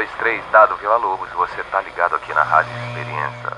223, Dado Vila Lobos, você tá ligado aqui na Rádio Experiência.